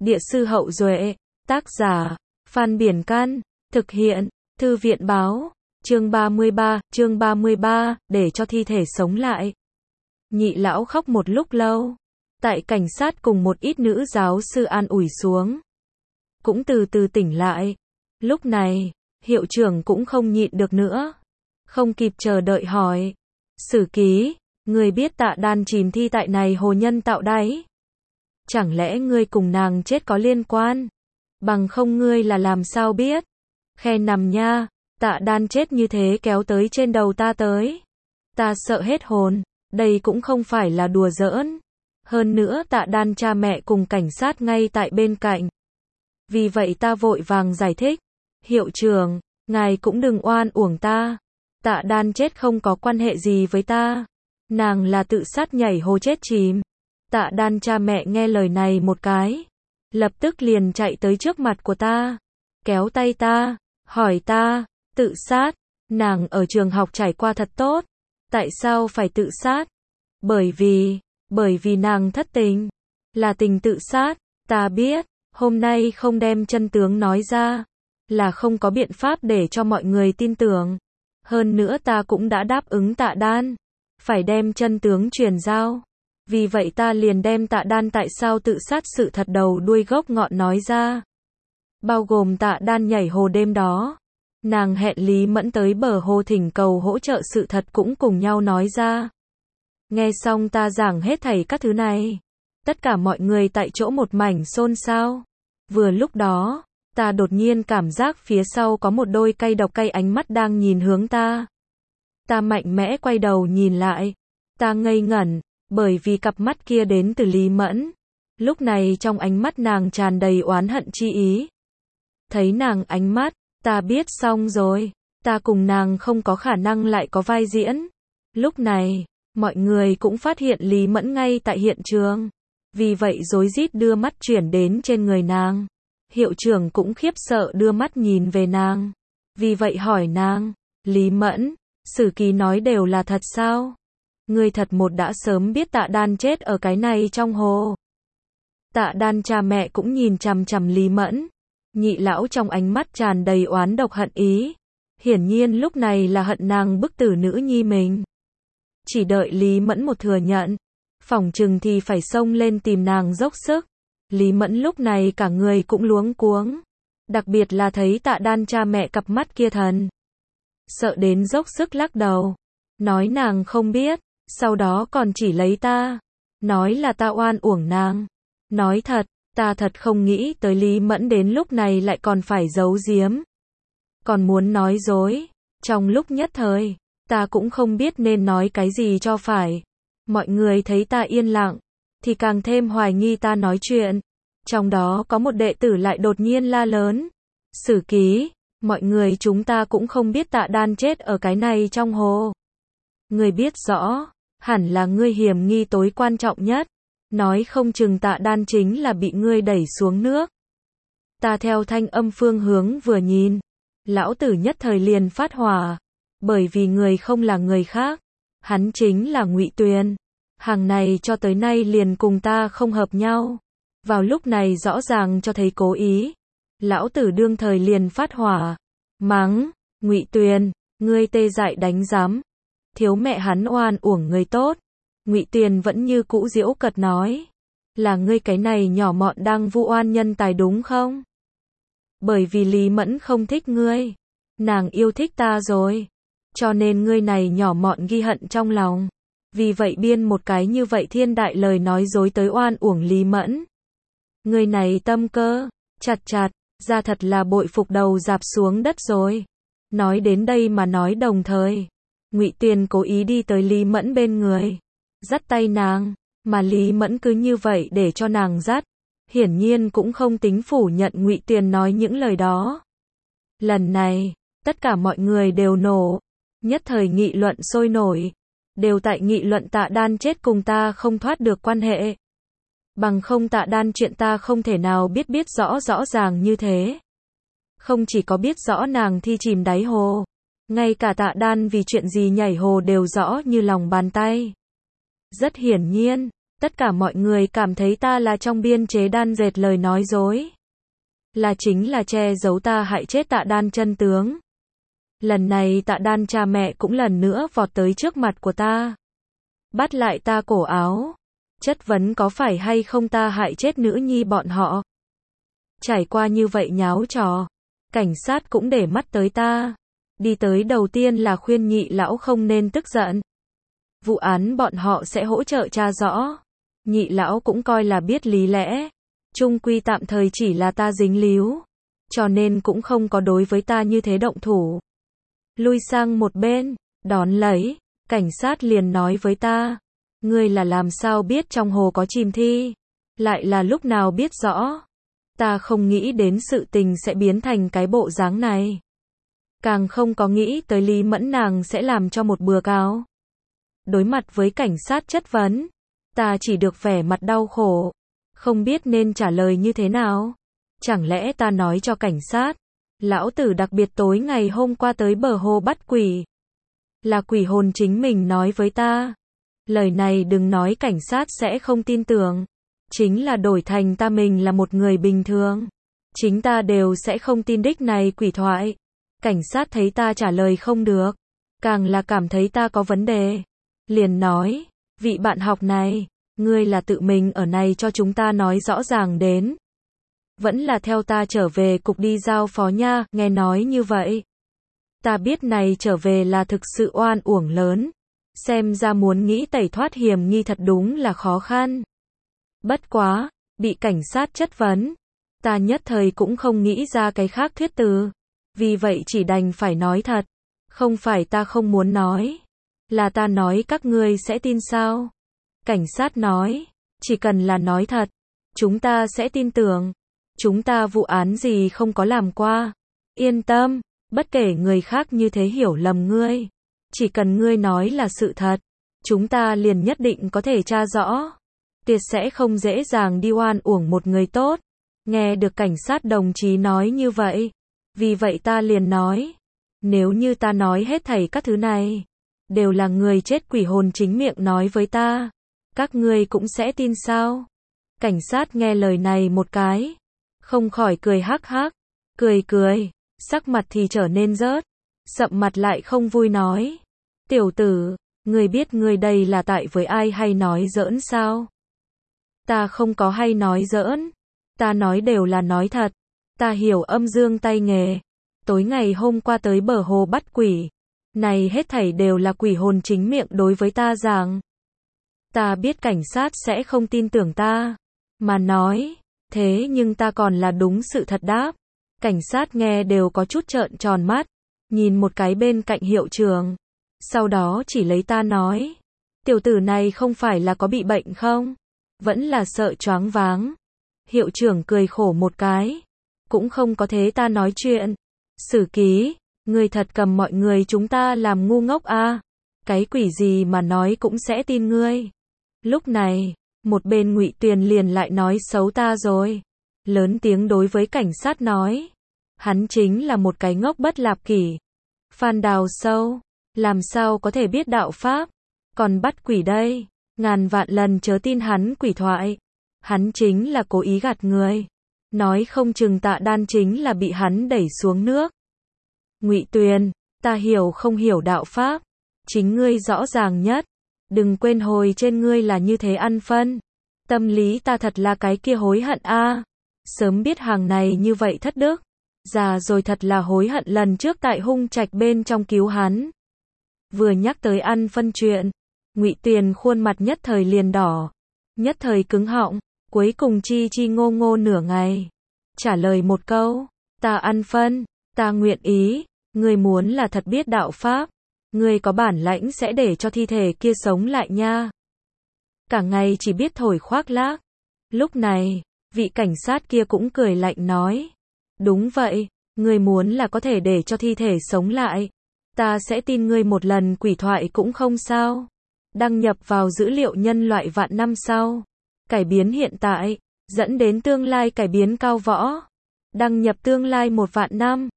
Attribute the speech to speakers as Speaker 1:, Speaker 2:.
Speaker 1: Địa sư Hậu Duệ, tác giả, Phan Biển Can, thực hiện, Thư viện Báo, chương 33, để cho thi thể sống lại. Nhị lão khóc một lúc lâu, tại cảnh sát cùng một ít nữ giáo sư an ủi xuống, cũng từ từ tỉnh lại. Lúc này, hiệu trưởng cũng không nhịn được nữa, không kịp chờ đợi hỏi, Sử Ký, ngươi biết Tạ Đan chìm thi tại này hồ nhân tạo đáy? Chẳng lẽ ngươi cùng nàng chết có liên quan? Bằng không ngươi là làm sao biết? Khe nằm nha, Tạ Đan chết như thế kéo tới trên đầu ta tới. Ta sợ hết hồn, đây cũng không phải là đùa giỡn. Hơn nữa Tạ Đan cha mẹ cùng cảnh sát ngay tại bên cạnh. Vì vậy ta vội vàng giải thích, hiệu trưởng, ngài cũng đừng oan uổng ta. Tạ Đan chết không có quan hệ gì với ta. Nàng là tự sát nhảy hồ chết chìm. Tạ Đan cha mẹ nghe lời này một cái, lập tức liền chạy tới trước mặt của ta, kéo tay ta, hỏi ta, tự sát, nàng ở trường học trải qua thật tốt, tại sao phải tự sát? Bởi vì nàng thất tình, là tình tự sát. Ta biết, hôm nay không đem chân tướng nói ra, là không có biện pháp để cho mọi người tin tưởng. Hơn nữa ta cũng đã đáp ứng Tạ Đan, phải đem chân tướng truyền giao. Vì vậy ta liền đem Tạ Đan tại sao tự sát sự thật đầu đuôi gốc ngọn nói ra. Bao gồm Tạ Đan nhảy hồ đêm đó, nàng hẹn Lý Mẫn tới bờ hồ thỉnh cầu hỗ trợ sự thật cũng cùng nhau nói ra. Nghe xong ta giảng hết thảy các thứ này, tất cả mọi người tại chỗ một mảnh xôn xao. Vừa lúc đó, ta đột nhiên cảm giác phía sau có một đôi cay độc cay ánh mắt đang nhìn hướng ta. Ta mạnh mẽ quay đầu nhìn lại, ta ngây ngẩn, bởi vì cặp mắt kia đến từ Lý Mẫn. Lúc này trong ánh mắt nàng tràn đầy oán hận chi ý. Thấy nàng ánh mắt, ta biết xong rồi, ta cùng nàng không có khả năng lại có vai diễn. Lúc này, mọi người cũng phát hiện Lý Mẫn ngay tại hiện trường. Vì vậy rối rít đưa mắt chuyển đến trên người nàng. Hiệu trưởng cũng khiếp sợ đưa mắt nhìn về nàng. Vì vậy hỏi nàng, Lý Mẫn, Sử Ký nói đều là thật sao? Ngươi thật một đã sớm biết Tạ Đan chết ở cái này trong hồ. Tạ Đan cha mẹ cũng nhìn chằm chằm Lý Mẫn. Nhị lão trong ánh mắt tràn đầy oán độc hận ý. Hiển nhiên lúc này là hận nàng bức tử nữ nhi mình. Chỉ đợi Lý Mẫn một thừa nhận, phỏng chừng thì phải xông lên tìm nàng dốc sức. Lý Mẫn lúc này cả người cũng luống cuống. Đặc biệt là thấy Tạ Đan cha mẹ cặp mắt kia thần. Sợ đến dốc sức lắc đầu. Nói nàng không biết. Sau đó còn chỉ lấy ta. Nói là ta oan uổng nàng. Nói thật, ta thật không nghĩ tới Lý Mẫn đến lúc này lại còn phải giấu giếm. Còn muốn nói dối. Trong lúc nhất thời, ta cũng không biết nên nói cái gì cho phải. Mọi người thấy ta yên lặng, thì càng thêm hoài nghi ta nói chuyện. Trong đó có một đệ tử lại đột nhiên la lớn. Sử Ký, mọi người chúng ta cũng không biết Tạ Đan chết ở cái này trong hồ. Ngươi biết rõ, hẳn là ngươi hiểm nghi tối quan trọng nhất. Nói không chừng Tạ Đan chính là bị ngươi đẩy xuống nước. Ta theo thanh âm phương hướng vừa nhìn, lão tử nhất thời liền phát hỏa. Bởi vì người không là người khác, hắn chính là Ngụy Tuyền. Hàng này cho tới nay liền cùng ta không hợp nhau. Vào lúc này rõ ràng cho thấy cố ý. Lão tử đương thời liền phát hỏa. Mắng, Ngụy Tuyền, ngươi tê dại đánh giám. Thiếu mẹ hắn oan uổng người tốt. Ngụy Tuyền vẫn như cũ giễu cợt nói. Là ngươi cái này nhỏ mọn đang vu oan nhân tài đúng không? Bởi vì Lý Mẫn không thích ngươi. Nàng yêu thích ta rồi. Cho nên ngươi này nhỏ mọn ghi hận trong lòng. Vì vậy biên một cái như vậy thiên đại lời nói dối tới oan uổng Lý Mẫn. Ngươi này tâm cơ, chặt, ra thật là bội phục đầu dạp xuống đất rồi. Nói đến đây mà nói đồng thời, Ngụy Tuyền cố ý đi tới Lý Mẫn bên người, dắt tay nàng, mà Lý Mẫn cứ như vậy để cho nàng dắt. Hiển nhiên cũng không tính phủ nhận Ngụy Tuyền nói những lời đó. Lần này, tất cả mọi người đều nổ, nhất thời nghị luận sôi nổi. Đều tại nghị luận Tạ Đan chết cùng ta không thoát được quan hệ. Bằng không Tạ Đan chuyện ta không thể nào biết rõ ràng như thế. Không chỉ có biết rõ nàng thi chìm đáy hồ, ngay cả Tạ Đan vì chuyện gì nhảy hồ đều rõ như lòng bàn tay. Rất hiển nhiên, Tất cả mọi người cảm thấy ta là trong biên chế đan dệt lời nói dối. Là chính là che giấu ta hại chết Tạ Đan chân tướng. Lần này Tạ Đan cha mẹ cũng lần nữa vọt tới trước mặt của ta. Bắt lại ta cổ áo. Chất vấn có phải hay không ta hại chết nữ nhi bọn họ. Trải qua như vậy nháo trò. Cảnh sát cũng để mắt tới ta. Đi tới đầu tiên là khuyên Nhị lão không nên tức giận. Vụ án bọn họ sẽ hỗ trợ tra rõ. Nhị lão cũng coi là biết lý lẽ. Chung quy tạm thời chỉ là ta dính líu. Cho nên cũng không có đối với ta như thế động thủ. Lui sang một bên, đón lấy, cảnh sát liền nói với ta. Ngươi là làm sao biết trong hồ có chìm thi? Lại là lúc nào biết rõ? Ta không nghĩ đến sự tình sẽ biến thành cái bộ dáng này. Càng không có nghĩ tới Lý Mẫn nàng sẽ làm cho một bừa cáo. Đối mặt với cảnh sát chất vấn, ta chỉ được vẻ mặt đau khổ. Không biết nên trả lời như thế nào. Chẳng lẽ ta nói cho cảnh sát, lão tử đặc biệt tối ngày hôm qua tới bờ hồ bắt quỷ. Là quỷ hồn chính mình nói với ta. Lời này đừng nói cảnh sát sẽ không tin tưởng. Chính là đổi thành ta mình là một người bình thường. Chính ta đều sẽ không tin đích này quỷ thoại. Cảnh sát thấy ta trả lời không được. Càng là cảm thấy ta có vấn đề. Liền nói, vị bạn học này, ngươi là tự mình ở này cho chúng ta nói rõ ràng đến. Vẫn là theo ta trở về cục đi giao phó nha, nghe nói như vậy. Ta biết này trở về là thực sự oan uổng lớn. Xem ra muốn nghĩ tẩy thoát hiểm nghi thật đúng là khó khăn. Bất quá, bị cảnh sát chất vấn. Ta nhất thời cũng không nghĩ ra cái khác thuyết từ. Vì vậy chỉ đành phải nói thật. Không phải ta không muốn nói. Là ta nói các ngươi sẽ tin sao? Cảnh sát nói, chỉ cần là nói thật, chúng ta sẽ tin tưởng. Chúng ta vụ án gì không có làm qua. Yên tâm, bất kể người khác như thế hiểu lầm ngươi. Chỉ cần ngươi nói là sự thật, chúng ta liền nhất định có thể tra rõ. Tuyệt sẽ không dễ dàng đi oan uổng một người tốt. Nghe được cảnh sát đồng chí nói như vậy. Vì vậy ta liền nói, nếu như ta nói hết thảy các thứ này, đều là người chết quỷ hồn chính miệng nói với ta, các ngươi cũng sẽ tin sao? Cảnh sát nghe lời này một cái, không khỏi cười hắc hắc, cười, sắc mặt thì trở nên rớt, sậm mặt lại không vui nói, tiểu tử, ngươi biết ngươi đây là tại với ai hay nói giỡn sao? Ta không có hay nói giỡn, ta nói đều là nói thật, ta hiểu âm dương tay nghề, tối ngày hôm qua tới bờ hồ bắt quỷ, này hết thảy đều là quỷ hồn chính miệng đối với ta rằng. Ta biết cảnh sát sẽ không tin tưởng ta, mà nói, thế nhưng ta còn là đúng sự thật đáp. Cảnh sát nghe đều có chút trợn tròn mắt, nhìn một cái bên cạnh hiệu trưởng, sau đó chỉ lấy ta nói, tiểu tử này không phải là có bị bệnh không? Vẫn là sợ choáng váng. Hiệu trưởng cười khổ một cái, cũng không có thế ta nói chuyện. Sử ký, ngươi thật cầm mọi người chúng ta làm ngu ngốc à? Cái quỷ gì mà nói cũng sẽ tin ngươi. Lúc này, một bên Ngụy Tuyền liền lại nói xấu ta rồi. Lớn tiếng đối với cảnh sát nói, hắn chính là một cái ngốc bất lạp kỷ. Phan Đào Sâu, làm sao có thể biết đạo pháp, còn bắt quỷ đây, ngàn vạn lần chớ tin hắn quỷ thoại. Hắn chính là cố ý gạt người. Nói không chừng Tạ Đan chính là bị hắn đẩy xuống nước. Ngụy Tuyền, ta hiểu không hiểu đạo pháp, chính ngươi rõ ràng nhất. Đừng quên hồi trên ngươi là như thế ăn phân. Tâm lý ta thật là cái kia hối hận a. Sớm biết hàng này như vậy thất đức. Già rồi thật là hối hận lần trước tại Hung Trạch bên trong cứu hắn. Vừa nhắc tới ăn phân chuyện, Ngụy Tuyền khuôn mặt nhất thời liền đỏ, nhất thời cứng họng, cuối cùng chi ngô ngô nửa ngày. Trả lời một câu, ta ăn phân, ta nguyện ý, ngươi muốn là thật biết đạo pháp, ngươi có bản lãnh sẽ để cho thi thể kia sống lại nha. Cả ngày chỉ biết thổi khoác lác. Lúc này, vị cảnh sát kia cũng cười lạnh nói, đúng vậy, ngươi muốn là có thể để cho thi thể sống lại, ta sẽ tin ngươi một lần quỷ thoại cũng không sao. Đăng nhập vào dữ liệu nhân loại vạn năm sau. Cải biến hiện tại, dẫn đến tương lai cải biến cao võ. Đăng nhập tương lai 1 vạn năm.